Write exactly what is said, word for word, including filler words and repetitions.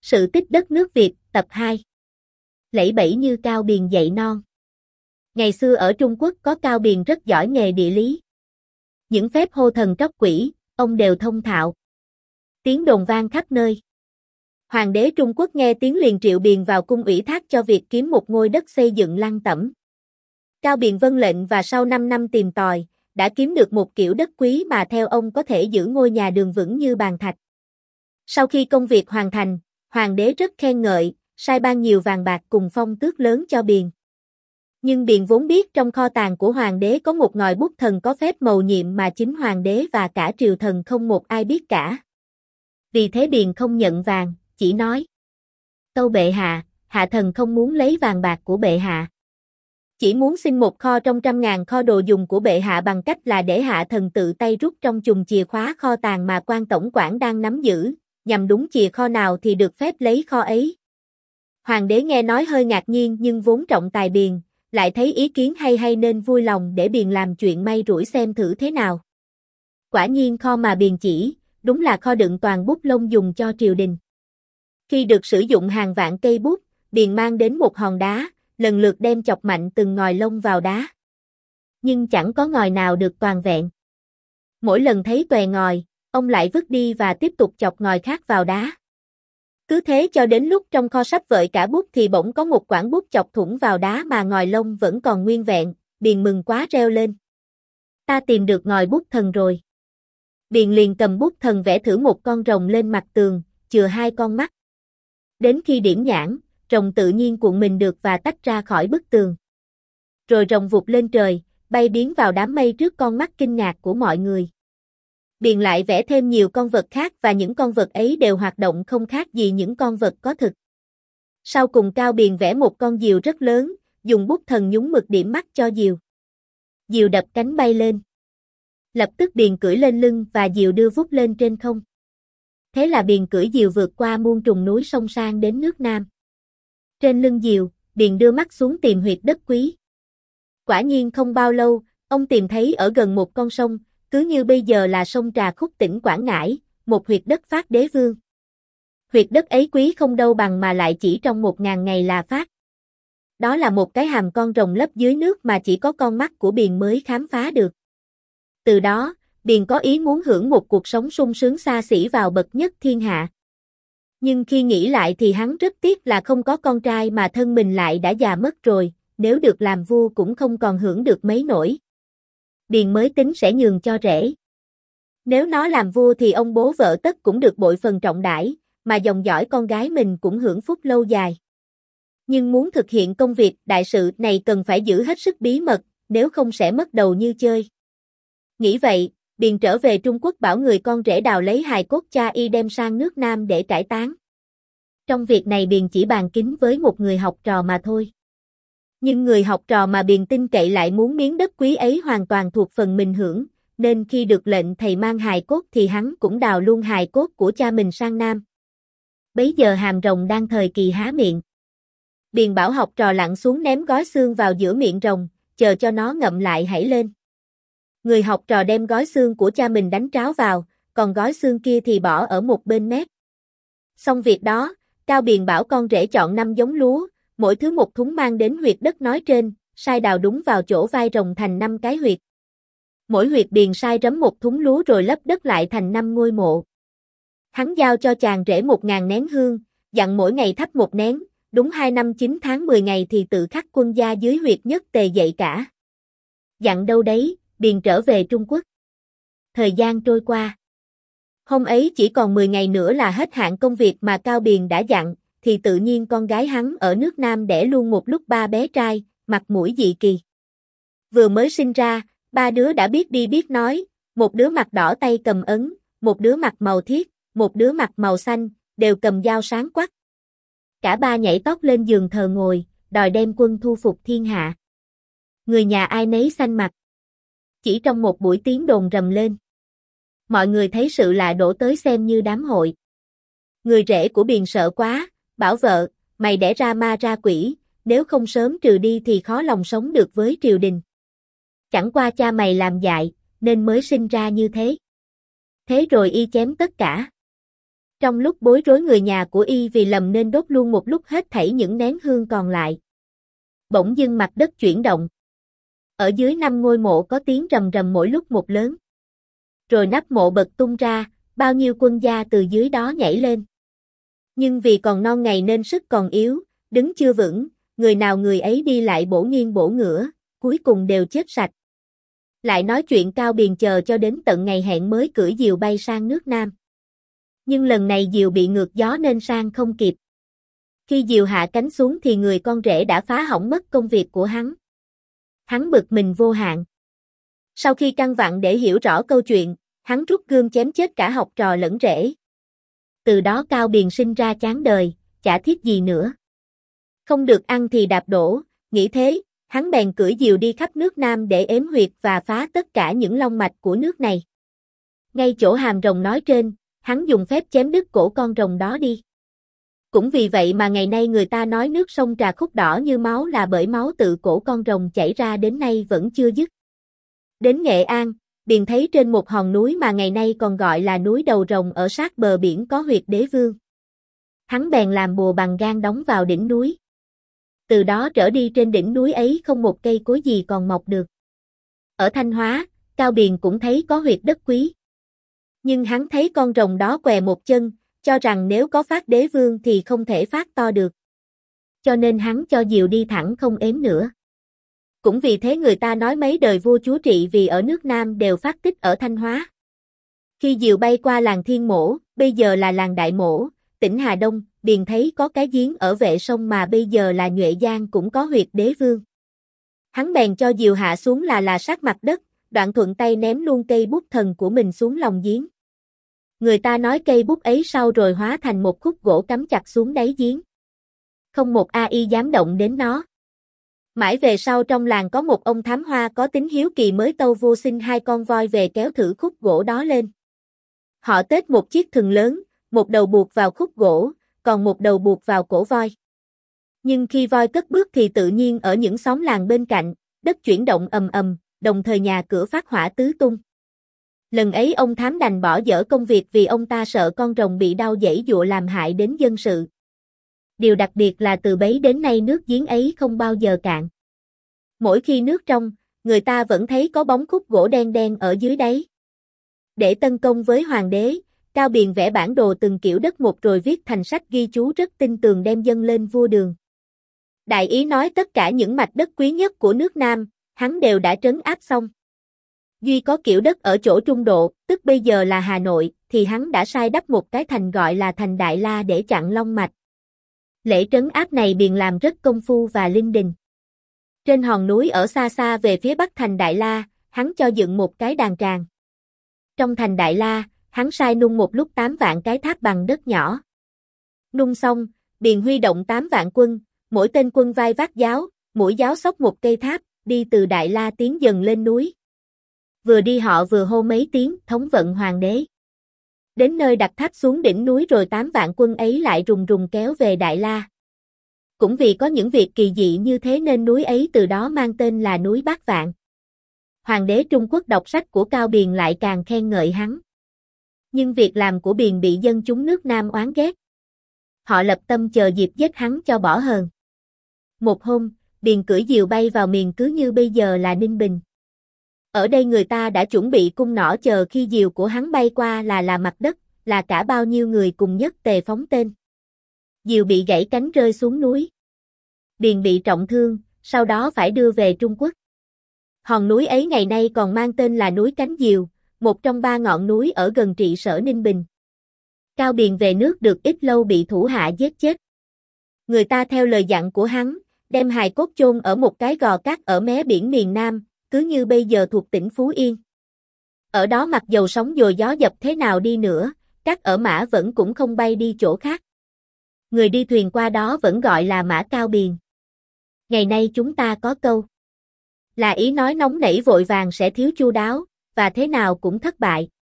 Sự tích đất nước Việt, tập hai. Lẫy bẫy như Cao Biền dạy non. Ngày xưa ở Trung Quốc có Cao Biền rất giỏi nghề địa lý. Những phép hô thần tróc quỷ, ông đều thông thạo. Tiếng đồn vang khắp nơi. Hoàng đế Trung Quốc nghe tiếng liền triệu Biền vào cung ủy thác cho việc kiếm một ngôi đất xây dựng lăng tẩm. Cao Biền vâng lệnh và sau năm năm tìm tòi, đã kiếm được một kiểu đất quý mà theo ông có thể giữ ngôi nhà đường vững như bàn thạch. Sau khi công việc hoàn thành, hoàng đế rất khen ngợi, sai ban nhiều vàng bạc cùng phong tước lớn cho Biền. Nhưng Biền vốn biết trong kho tàng của hoàng đế có một ngòi bút thần có phép mầu nhiệm mà chính hoàng đế và cả triều thần không một ai biết cả. Vì thế Biền không nhận vàng, chỉ nói: "Tâu bệ hạ, hạ thần không muốn lấy vàng bạc của bệ hạ. Chỉ muốn xin một kho trong trăm ngàn kho đồ dùng của bệ hạ bằng cách là để hạ thần tự tay rút trong chùm chìa khóa kho tàng mà quan tổng quản đang nắm giữ, nhằm đúng chìa kho nào thì được phép lấy kho ấy." Hoàng đế nghe nói hơi ngạc nhiên nhưng vốn trọng tài Biền, lại thấy ý kiến hay hay nên vui lòng để Biền làm chuyện may rủi xem thử thế nào. Quả nhiên kho mà Biền chỉ, đúng là kho đựng toàn bút lông dùng cho triều đình. Khi được sử dụng hàng vạn cây bút, Biền mang đến một hòn đá, lần lượt đem chọc mạnh từng ngòi lông vào đá. Nhưng chẳng có ngòi nào được toàn vẹn. Mỗi lần thấy tòe ngòi, ông lại vứt đi và tiếp tục chọc ngòi khác vào đá. Cứ thế cho đến lúc trong kho sắp vợi cả bút thì bỗng có một quãng bút chọc thủng vào đá mà ngòi lông vẫn còn nguyên vẹn, Biền mừng quá reo lên: "Ta tìm được ngòi bút thần rồi." Biền liền cầm bút thần vẽ thử một con rồng lên mặt tường, chừa hai con mắt. Đến khi điểm nhãn, rồng tự nhiên cuộn mình được và tách ra khỏi bức tường. Rồi rồng vụt lên trời, bay biến vào đám mây trước con mắt kinh ngạc của mọi người. Biền lại vẽ thêm nhiều con vật khác và những con vật ấy đều hoạt động không khác gì những con vật có thực. Sau cùng Cao Biền vẽ một con diều rất lớn, dùng bút thần nhúng mực điểm mắt cho diều. Diều đập cánh bay lên. Lập tức Biền cưỡi lên lưng và diều đưa vút lên trên không. Thế là Biền cưỡi diều vượt qua muôn trùng núi sông sang đến nước Nam. Trên lưng diều, Biền đưa mắt xuống tìm huyệt đất quý. Quả nhiên không bao lâu, ông tìm thấy ở gần một con sông, cứ như bây giờ là sông Trà Khúc tỉnh Quảng Ngãi, một huyệt đất phát đế vương. Huyệt đất ấy quý không đâu bằng mà lại chỉ trong một ngàn ngày là phát. Đó là một cái hàm con rồng lấp dưới nước mà chỉ có con mắt của Biền mới khám phá được. Từ đó, Biền có ý muốn hưởng một cuộc sống sung sướng xa xỉ vào bậc nhất thiên hạ. Nhưng khi nghĩ lại thì hắn rất tiếc là không có con trai mà thân mình lại đã già mất rồi, nếu được làm vua cũng không còn hưởng được mấy nổi. Biền mới tính sẽ nhường cho rể. Nếu nó làm vua thì ông bố vợ tất cũng được bội phần trọng đãi, mà dòng dõi con gái mình cũng hưởng phúc lâu dài. Nhưng muốn thực hiện công việc đại sự này cần phải giữ hết sức bí mật, nếu không sẽ mất đầu như chơi. Nghĩ vậy, Biền trở về Trung Quốc bảo người con rể đào lấy hài cốt cha y đem sang nước Nam để cải táng. Trong việc này Biền chỉ bàn kín với một người học trò mà thôi. Nhưng người học trò mà Biền tin cậy lại muốn miếng đất quý ấy hoàn toàn thuộc phần mình hưởng, nên khi được lệnh thầy mang hài cốt thì hắn cũng đào luôn hài cốt của cha mình sang Nam. Bấy giờ hàm rồng đang thời kỳ há miệng. Biền bảo học trò lặn xuống ném gói xương vào giữa miệng rồng, chờ cho nó ngậm lại hãy lên. Người học trò đem gói xương của cha mình đánh tráo vào, còn gói xương kia thì bỏ ở một bên mép. Xong việc đó, Cao Biền bảo con rể chọn năm giống lúa, mỗi thứ một thúng mang đến huyệt đất nói trên, sai đào đúng vào chỗ vai rồng thành năm cái huyệt. Mỗi huyệt Biền sai rấm một thúng lúa rồi lấp đất lại thành năm ngôi mộ. Hắn giao cho chàng rể một ngàn nén hương, dặn mỗi ngày thắp một nén, đúng hai năm chín tháng mười ngày thì tự khắc quân gia dưới huyệt nhất tề dậy cả. Dặn đâu đấy, Biền trở về Trung Quốc. Thời gian trôi qua. Hôm ấy chỉ còn mười ngày nữa là hết hạn công việc mà Cao Biền đã dặn, thì tự nhiên con gái hắn ở nước Nam đẻ luôn một lúc ba bé trai, mặt mũi dị kỳ. Vừa mới sinh ra, ba đứa đã biết đi biết nói, một đứa mặt đỏ tay cầm ấn, một đứa mặt màu thiết, một đứa mặt màu xanh, đều cầm dao sáng quắc. Cả ba nhảy tót lên giường thờ ngồi, đòi đem quân thu phục thiên hạ. Người nhà ai nấy xanh mặt. Chỉ trong một buổi tiếng đồn rầm lên. Mọi người thấy sự lạ đổ tới xem như đám hội. Người rể của Biền sợ quá, bảo vợ, mày đẻ ra ma ra quỷ, nếu không sớm trừ đi thì khó lòng sống được với triều đình. Chẳng qua cha mày làm dại, nên mới sinh ra như thế. Thế rồi y chém tất cả. Trong lúc bối rối người nhà của y vì lầm nên đốt luôn một lúc hết thảy những nén hương còn lại. Bỗng dưng mặt đất chuyển động. Ở dưới năm ngôi mộ có tiếng rầm rầm mỗi lúc một lớn. Rồi nắp mộ bật tung ra, bao nhiêu quân gia từ dưới đó nhảy lên. Nhưng vì còn non ngày nên sức còn yếu, đứng chưa vững, người nào người ấy đi lại bổ nghiêng bổ ngửa, cuối cùng đều chết sạch. Lại nói chuyện Cao Biền chờ cho đến tận ngày hẹn mới cưỡi diều bay sang nước Nam. Nhưng lần này diều bị ngược gió nên sang không kịp. Khi diều hạ cánh xuống thì người con rể đã phá hỏng mất công việc của hắn. Hắn bực mình vô hạn. Sau khi căn vặn để hiểu rõ câu chuyện, hắn rút gươm chém chết cả học trò lẫn rể. Từ đó Cao Biền sinh ra chán đời, chả thiết gì nữa. Không được ăn thì đạp đổ, nghĩ thế, hắn bèn cưỡi diều đi khắp nước Nam để ếm huyệt và phá tất cả những long mạch của nước này. Ngay chỗ hàm rồng nói trên, hắn dùng phép chém đứt cổ con rồng đó đi. Cũng vì vậy mà ngày nay người ta nói nước sông Trà Khúc đỏ như máu là bởi máu tự cổ con rồng chảy ra đến nay vẫn chưa dứt. Đến Nghệ An, Biền thấy trên một hòn núi mà ngày nay còn gọi là núi Đầu Rồng ở sát bờ biển có huyệt đế vương. Hắn bèn làm bùa bằng gan đóng vào đỉnh núi. Từ đó trở đi trên đỉnh núi ấy không một cây cối gì còn mọc được. Ở Thanh Hóa, Cao Biền cũng thấy có huyệt đất quý. Nhưng hắn thấy con rồng đó què một chân, cho rằng nếu có phát đế vương thì không thể phát to được. Cho nên hắn cho diều đi thẳng không ếm nữa. Cũng vì thế người ta nói mấy đời vua chúa trị vì ở nước Nam đều phát tích ở Thanh Hóa. Khi diều bay qua làng Thiên Mỗ, bây giờ là làng Đại Mỗ, tỉnh Hà Đông, Biền thấy có cái giếng ở vệ sông mà bây giờ là Nhuệ Giang cũng có huyệt đế vương. Hắn bèn cho diều hạ xuống là là sát mặt đất, đoạn thuận tay ném luôn cây bút thần của mình xuống lòng giếng. Người ta nói cây bút ấy sau rồi hóa thành một khúc gỗ cắm chặt xuống đáy giếng. Không một ai dám động đến nó. Mãi về sau trong làng có một ông thám hoa có tính hiếu kỳ mới tâu vô sinh hai con voi về kéo thử khúc gỗ đó lên. Họ tết một chiếc thừng lớn, một đầu buộc vào khúc gỗ, còn một đầu buộc vào cổ voi. Nhưng khi voi cất bước thì tự nhiên ở những xóm làng bên cạnh, đất chuyển động ầm ầm, đồng thời nhà cửa phát hỏa tứ tung. Lần ấy ông thám đành bỏ dở công việc vì ông ta sợ con rồng bị đau giãy giụa làm hại đến dân sự. Điều đặc biệt là từ bấy đến nay nước giếng ấy không bao giờ cạn. Mỗi khi nước trong, người ta vẫn thấy có bóng khúc gỗ đen đen ở dưới đáy. Để tấn công với hoàng đế, Cao Biền vẽ bản đồ từng kiểu đất một rồi viết thành sách ghi chú rất tinh tường đem dâng lên vua Đường. Đại ý nói tất cả những mạch đất quý nhất của nước Nam, hắn đều đã trấn áp xong. Duy có kiểu đất ở chỗ trung độ, tức bây giờ là Hà Nội, thì hắn đã sai đắp một cái thành gọi là thành Đại La để chặn long mạch. Lễ trấn áp này Biền làm rất công phu và linh đình. Trên hòn núi ở xa xa về phía bắc thành Đại La, hắn cho dựng một cái đàn tràng. Trong thành Đại La, hắn sai nung một lúc tám vạn cái tháp bằng đất nhỏ. Nung xong, Biền huy động tám vạn quân, mỗi tên quân vai vác giáo, mỗi giáo xốc một cây tháp, đi từ Đại La tiến dần lên núi. Vừa đi họ vừa hô mấy tiếng thống vận hoàng đế. Đến nơi đặt tháp xuống đỉnh núi rồi tám vạn quân ấy lại rùng rùng kéo về Đại La. Cũng vì có những việc kỳ dị như thế nên núi ấy từ đó mang tên là núi Bát Vạn. Hoàng đế Trung Quốc đọc sách của Cao Biền lại càng khen ngợi hắn. Nhưng việc làm của Biền bị dân chúng nước Nam oán ghét. Họ lập tâm chờ dịp giết hắn cho bỏ hờn. Một hôm, Biền cưỡi diều bay vào miền cứ như bây giờ là Ninh Bình. Ở đây người ta đã chuẩn bị cung nỏ chờ khi diều của hắn bay qua là là mặt đất, là cả bao nhiêu người cùng nhất tề phóng tên. Diều bị gãy cánh rơi xuống núi. Biền bị trọng thương, sau đó phải đưa về Trung Quốc. Hòn núi ấy ngày nay còn mang tên là núi Cánh Diều, một trong ba ngọn núi ở gần trị sở Ninh Bình. Cao Biền về nước được ít lâu bị thủ hạ giết chết. Người ta theo lời dặn của hắn, đem hài cốt chôn ở một cái gò cát ở mé biển miền Nam, cứ như bây giờ thuộc tỉnh Phú Yên. Ở đó mặc dầu sóng dồi gió dập thế nào đi nữa, cát ở mã vẫn cũng không bay đi chỗ khác. Người đi thuyền qua đó vẫn gọi là mã Cao Biền. Ngày nay chúng ta có câu là ý nói nóng nảy vội vàng sẽ thiếu chu đáo, và thế nào cũng thất bại.